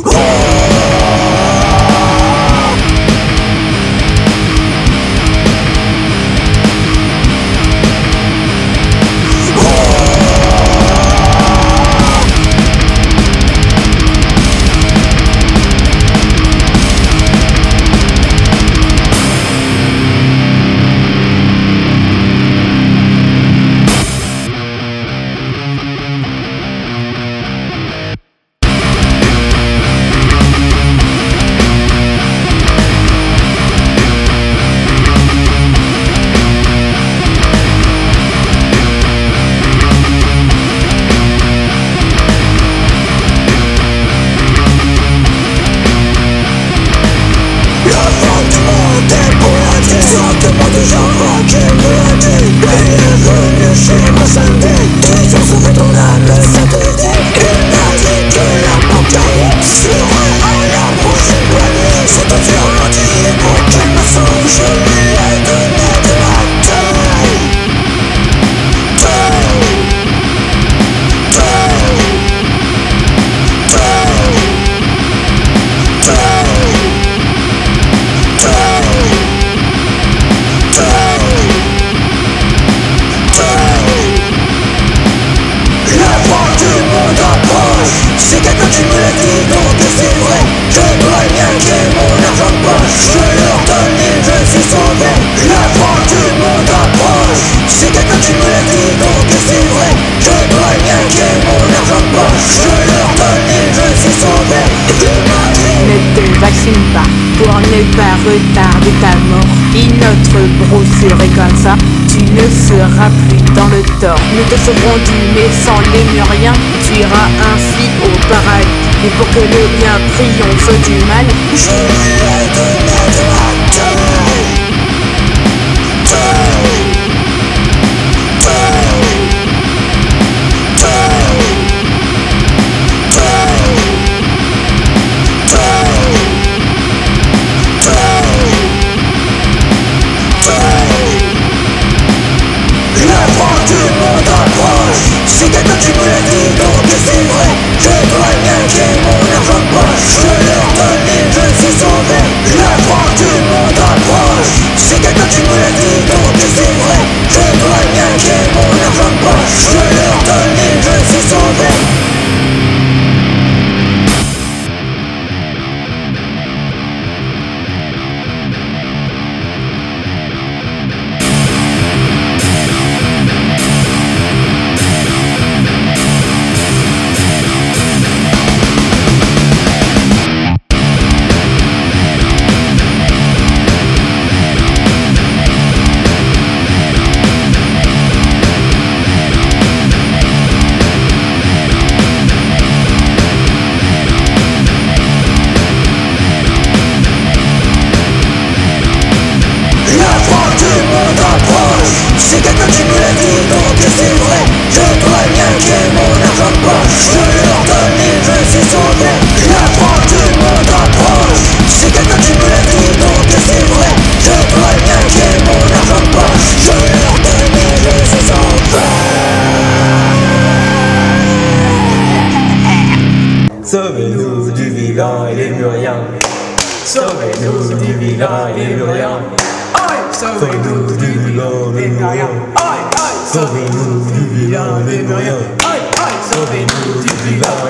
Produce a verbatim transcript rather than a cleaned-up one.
Pour ne pas retarder ta mort. Et notre brosserie comme ça, tu ne seras plus dans le tort. Nous te sauverons du méchant lémurien. Tu iras ainsi au paradis. Et pour que le bien triomphe du mal, je vais te mettre à terre. Si quelqu'un tu me l'as dit, donc c'est vrai. Je dois bien qu'il y mon argent de poche. Je leur donne et je suis sauvé. La fin du monde approche. Si quelqu'un tu me l'as dit, donc c'est vrai. Je dois bien qu'il y mon argent de poche. Je leur donne et je suis sauvé. Si quelqu'un tu me l'as dit, donc c'est vrai. Je dois bien qu'il y ait mon argent de poche. Je leur donne et je suis sauvé. La fin du monde approche. Si quelqu'un tu me l'as dit, donc c'est vrai. Je dois bien qu'il y ait mon argent de poche. Je leur donne et je suis sauvé. Sauvez-nous du vilain et lémurien. Sauvez-nous du vilain et lémurien. Sauvez-nous du vilain et lémurien. Sauvez-nous du vilain et lémurien. Sauvez-nous du vilain